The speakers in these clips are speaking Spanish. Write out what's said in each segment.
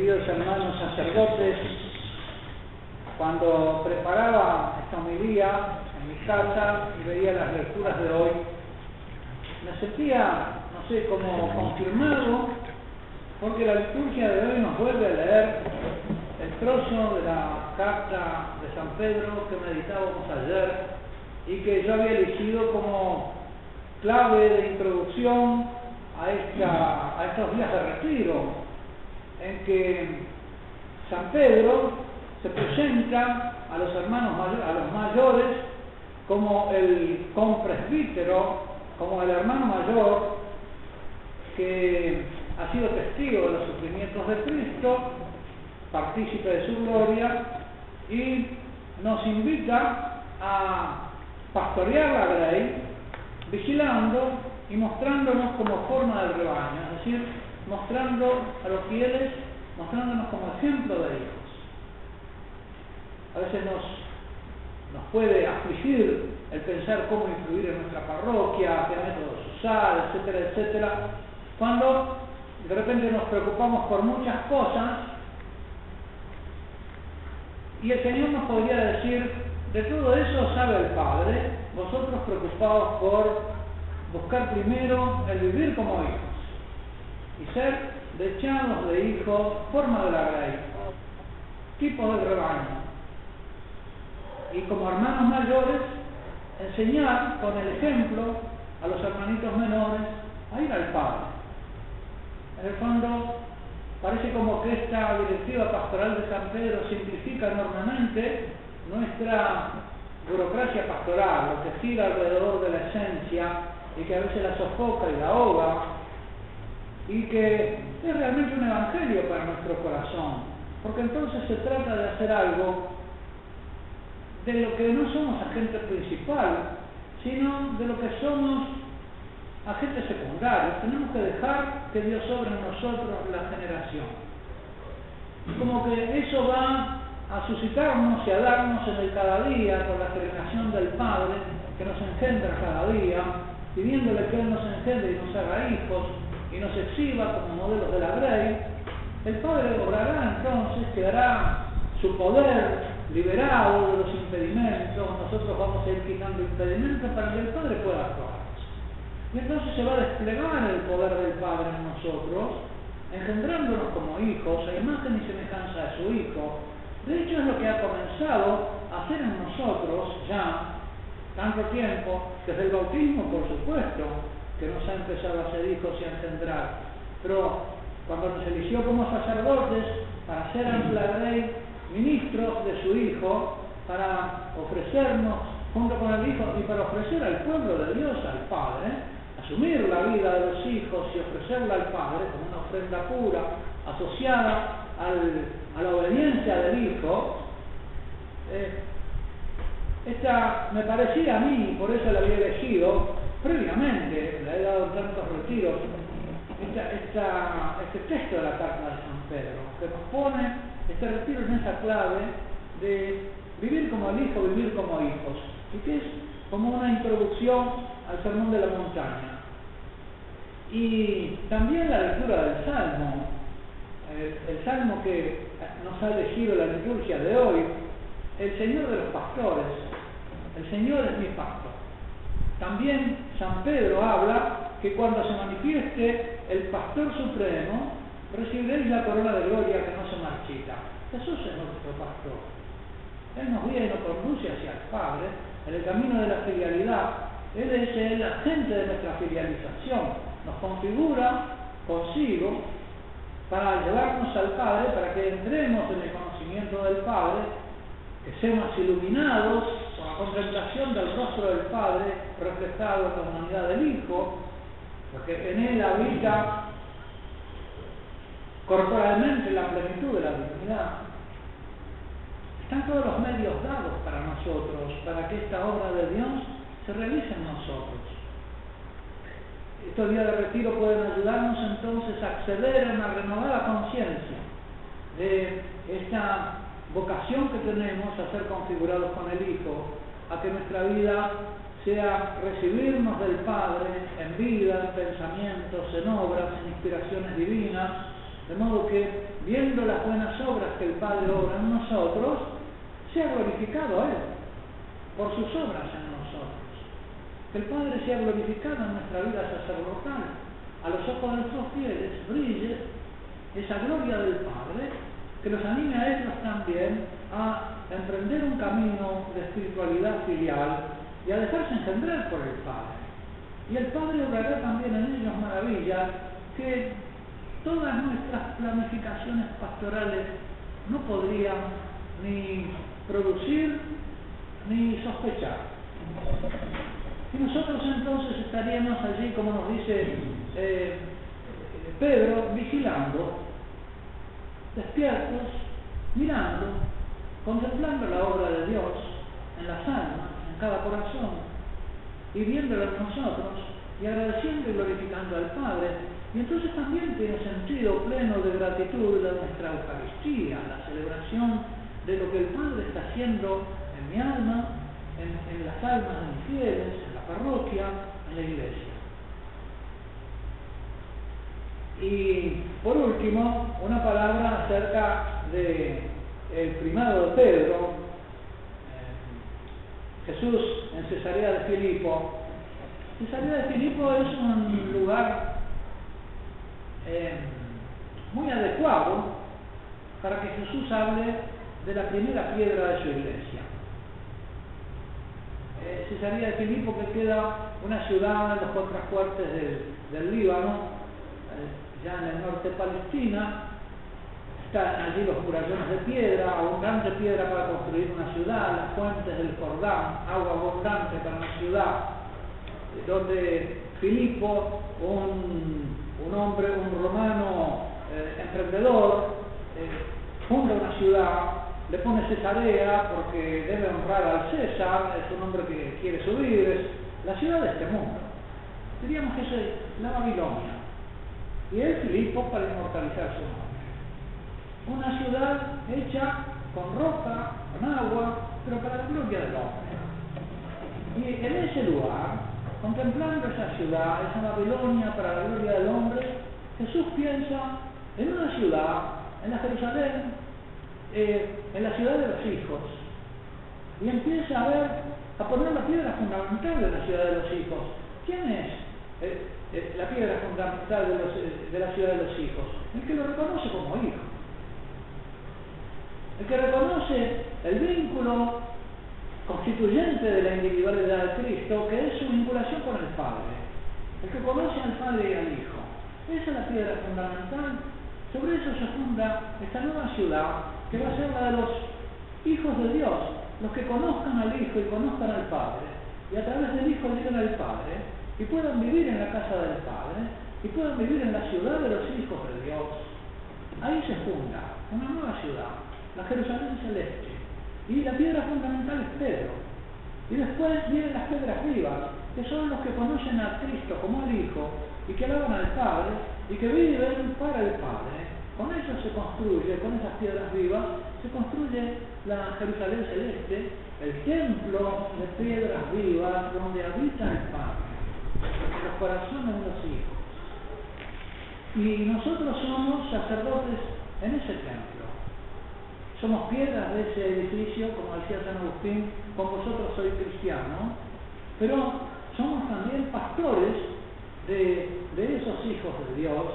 queridos hermanos sacerdotes, cuando preparaba esta homilía en mi casa y veía las lecturas de hoy, me sentía, no sé, como confirmado, porque la liturgia de hoy nos vuelve a leer el trozo de la carta de San Pedro que meditábamos ayer y que yo había elegido como clave de introducción a estos días de retiro, en que San Pedro se presenta a los hermanos a los mayores como el compresbítero, como el hermano mayor que ha sido testigo de los sufrimientos de Cristo, partícipe de su gloria, y nos invita a pastorear la grey, vigilando y mostrándonos como forma del rebaño, es decir, mostrando a los fieles, mostrándonos como ejemplo de hijos. A veces nos puede afligir el pensar cómo influir en nuestra parroquia, qué métodos usar, etcétera, etcétera, cuando de repente nos preocupamos por muchas cosas y el Señor nos podría decir: de todo eso sabe el Padre, vosotros preocupados por buscar primero el vivir como hijos y ser dechados de hijos, forma de la grey, tipo del rebaño. Y como hermanos mayores, enseñar con el ejemplo a los hermanitos menores a ir al Padre. En el fondo, parece como que esta directiva pastoral de San Pedro simplifica enormemente nuestra burocracia pastoral, lo que gira alrededor de la esencia y que a veces la sofoca y la ahoga, y que es realmente un evangelio para nuestro corazón, porque entonces se trata de hacer algo de lo que no somos agente principal, sino de lo que somos agentes secundarios. Tenemos que dejar que Dios obre en nosotros la generación. Como que eso va a suscitarnos y a darnos en el cada día por la generación del Padre que nos engendra cada día, pidiéndole que Él nos engendre y nos haga hijos y nos exhiba como modelos de la grey. El Padre obrará entonces, quedará su poder liberado de los impedimentos, nosotros vamos a ir quitando impedimentos para que el Padre pueda actuar. Y entonces se va a desplegar el poder del Padre en nosotros, engendrándonos como hijos, a imagen y semejanza de su Hijo. De hecho, es lo que ha comenzado a hacer en nosotros ya tanto tiempo, desde el bautismo, por supuesto, que nos ha empezado a hacer hijos y a engendrar. Pero cuando nos eligió como sacerdotes para ser ante la grey ministros de su Hijo, para ofrecernos junto con el Hijo y para ofrecer al pueblo de Dios, al Padre, asumir la vida de los hijos y ofrecerla al Padre como una ofrenda pura, asociada a la obediencia del Hijo. Esta me parecía a mí, por eso la había elegido previamente, la he dado en tantos retiros, este texto de la carta de San Pedro, que nos pone este retiro en esa clave de vivir como el Hijo, vivir como hijos, y que es como una introducción al Sermón de la Montaña. Y también la lectura del Salmo, el Salmo que nos ha elegido la liturgia de hoy, el Señor de los pastores, el Señor es mi pastor. También San Pedro habla que cuando se manifieste el Pastor Supremo, recibiréis la corona de gloria que no se marchita. Jesús es nuestro pastor. Él nos guía y nos conduce hacia el Padre en el camino de la filialidad. Él es el agente de nuestra filialización. Nos configura consigo para llevarnos al Padre, para que entremos en el conocimiento del Padre, que seamos iluminados por la contemplación del rostro del Padre reflejado en la humanidad del Hijo, porque en Él habita corporalmente la plenitud de la divinidad. Están todos los medios dados para nosotros, para que esta obra de Dios se realice en nosotros. Estos días de retiro pueden ayudarnos entonces a acceder a una renovada conciencia de esta vocación que tenemos a ser configurados con el Hijo, a que nuestra vida sea recibirnos del Padre en vida, en pensamientos, en obras, en inspiraciones divinas, De modo que, viendo las buenas obras que el Padre obra en nosotros, sea glorificado a Él por sus obras en nosotros. Que el Padre sea glorificado en nuestra vida sacerdotal. A los ojos de nuestros fieles brille esa gloria del Padre, que los anime a ellos también a emprender un camino de espiritualidad filial y a dejarse engendrar por el Padre. Y el Padre obrará también en ellos maravillas que todas nuestras planificaciones pastorales no podrían ni producir ni sospechar. Y nosotros entonces estaríamos allí, como nos dice Pedro, vigilando, despiertos, mirando, contemplando la obra de Dios en las almas, en cada corazón, y viéndolo en nosotros, y agradeciendo y glorificando al Padre. Y entonces también tiene sentido pleno de gratitud de nuestra Eucaristía, la celebración de lo que el Padre está haciendo en mi alma, en las almas de mis fieles, en la parroquia, en la iglesia. Y por último, una palabra acerca del primado de Pedro. Jesús en Cesarea de Filipo. Cesarea de Filipo es un lugar muy adecuado para que Jesús hable de la primera piedra de su iglesia. Cesarea de Filipo, que queda una ciudad en los contrafuertes del Líbano, ya en el norte de Palestina. Están allí los murallones de piedra, abundante piedra para construir una ciudad, las fuentes del Jordán, agua abundante para una ciudad, donde Filipo, un hombre, un romano emprendedor, funda una ciudad, le pone Cesarea porque debe honrar al César, es un hombre que quiere subir, es la ciudad de este mundo. Diríamos que es la Babilonia. Y es Filipo para inmortalizar su nombre. Una ciudad hecha con roca, con agua, pero para la gloria del hombre. Y en ese lugar, contemplando esa ciudad, esa Babilonia para la gloria del hombre, Jesús piensa en una ciudad, en la Jerusalén, en la ciudad de los hijos, y empieza a poner la piedra fundamental de la ciudad de los hijos. ¿Quién es la piedra fundamental de la ciudad de los hijos? El que lo reconoce como hijo, el que reconoce el vínculo constituyente de la individualidad de Cristo, que es su vinculación con el Padre, el que conoce al Padre y al Hijo. Esa es la piedra fundamental. Sobre eso se funda esta nueva ciudad, que va a ser la de los hijos de Dios, los que conozcan al Hijo y conozcan al Padre, y a través del Hijo lleguen al Padre, y puedan vivir en la casa del Padre, y puedan vivir en la ciudad de los hijos de Dios. Ahí se funda una nueva ciudad, la Jerusalén celeste, y la piedra fundamental es Pedro. Y después vienen las piedras vivas, que son los que conocen a Cristo como el Hijo, y que alaban al Padre, y que viven para el Padre. Con eso se construye, con esas piedras vivas, se construye la Jerusalén celeste, el templo de piedras vivas, donde habita el Padre, en los corazones de los hijos. Y nosotros somos sacerdotes en ese templo. Somos piedras de ese edificio, como decía San Agustín, con vosotros soy cristiano, pero somos también pastores de esos hijos de Dios.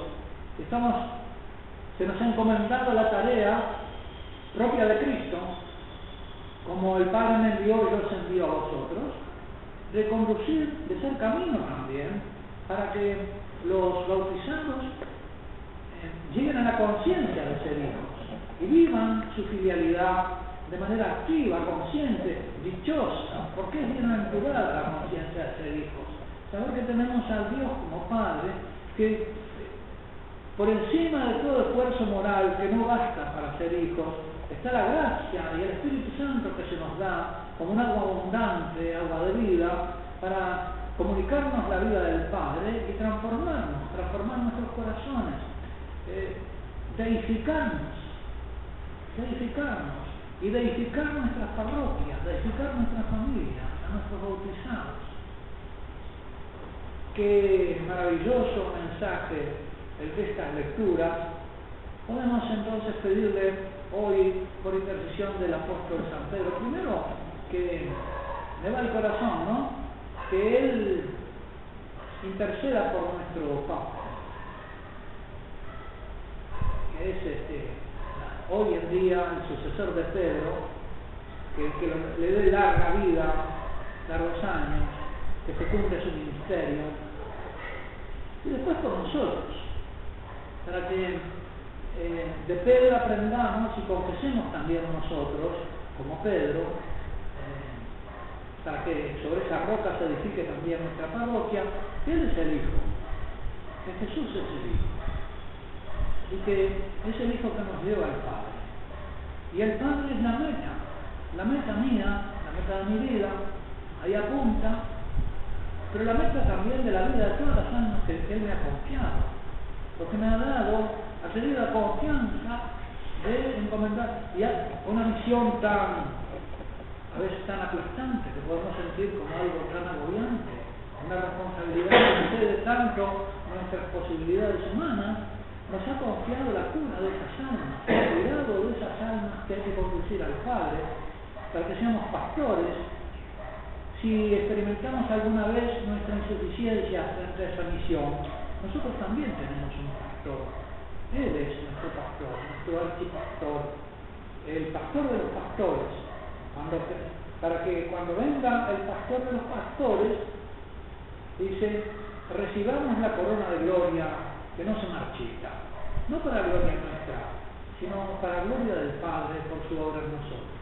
Se nos ha encomendado la tarea propia de Cristo, como el Padre me envió, yo os envío a vosotros, de conducir, de ser camino también, para que los bautizados lleguen a la conciencia de ser hijos y vivan su filialidad de manera activa, consciente, dichosa, porque es bienaventurada la conciencia de ser hijos. Saber que tenemos a Dios como Padre, que por encima de todo esfuerzo moral que no basta para ser hijos, está la gracia y el Espíritu Santo que se nos da como un agua abundante, agua de vida, para comunicarnos la vida del Padre y transformar nuestros corazones, deificarnos y deificar nuestras parroquias, deificar nuestras familias, a nuestros bautizados. Qué maravilloso mensaje el de estas lecturas, Podemos entonces pedirle hoy, por intercesión del apóstol San Pedro, primero que le va el corazón, ¿no? Que él interceda por nuestro Papa, que es hoy en día el sucesor de Pedro, que le dé larga vida, largos años, que fecunde su ministerio, y después por nosotros, para que de Pedro aprendamos y confesemos también nosotros, como Pedro, para que sobre esa roca se edifique también nuestra parroquia, que Él es el Hijo, que Jesús es el Hijo, y que es el Hijo que nos lleva al Padre. Y el Padre es la meta mía, la meta de mi vida, ahí apunta, pero la meta también de la vida de todas las almas que Él me ha confiado, porque me ha tenido la confianza de encomendar y una misión a veces tan aplastante, que podemos sentir como algo tan agobiante, una responsabilidad que excede tanto nuestras posibilidades humanas. Nos ha confiado la cura de esas almas, el cuidado de esas almas que hay que conducir al Padre, para que seamos pastores. Si experimentamos alguna vez nuestra insuficiencia frente a esa misión, nosotros también tenemos un pastor. Él es nuestro pastor, nuestro archipastor, el pastor de los pastores. Para que cuando venga el pastor de los pastores, dice, recibamos la corona de gloria que no se marchita, no para gloria nuestra, sino para gloria del Padre por su obra en nosotros.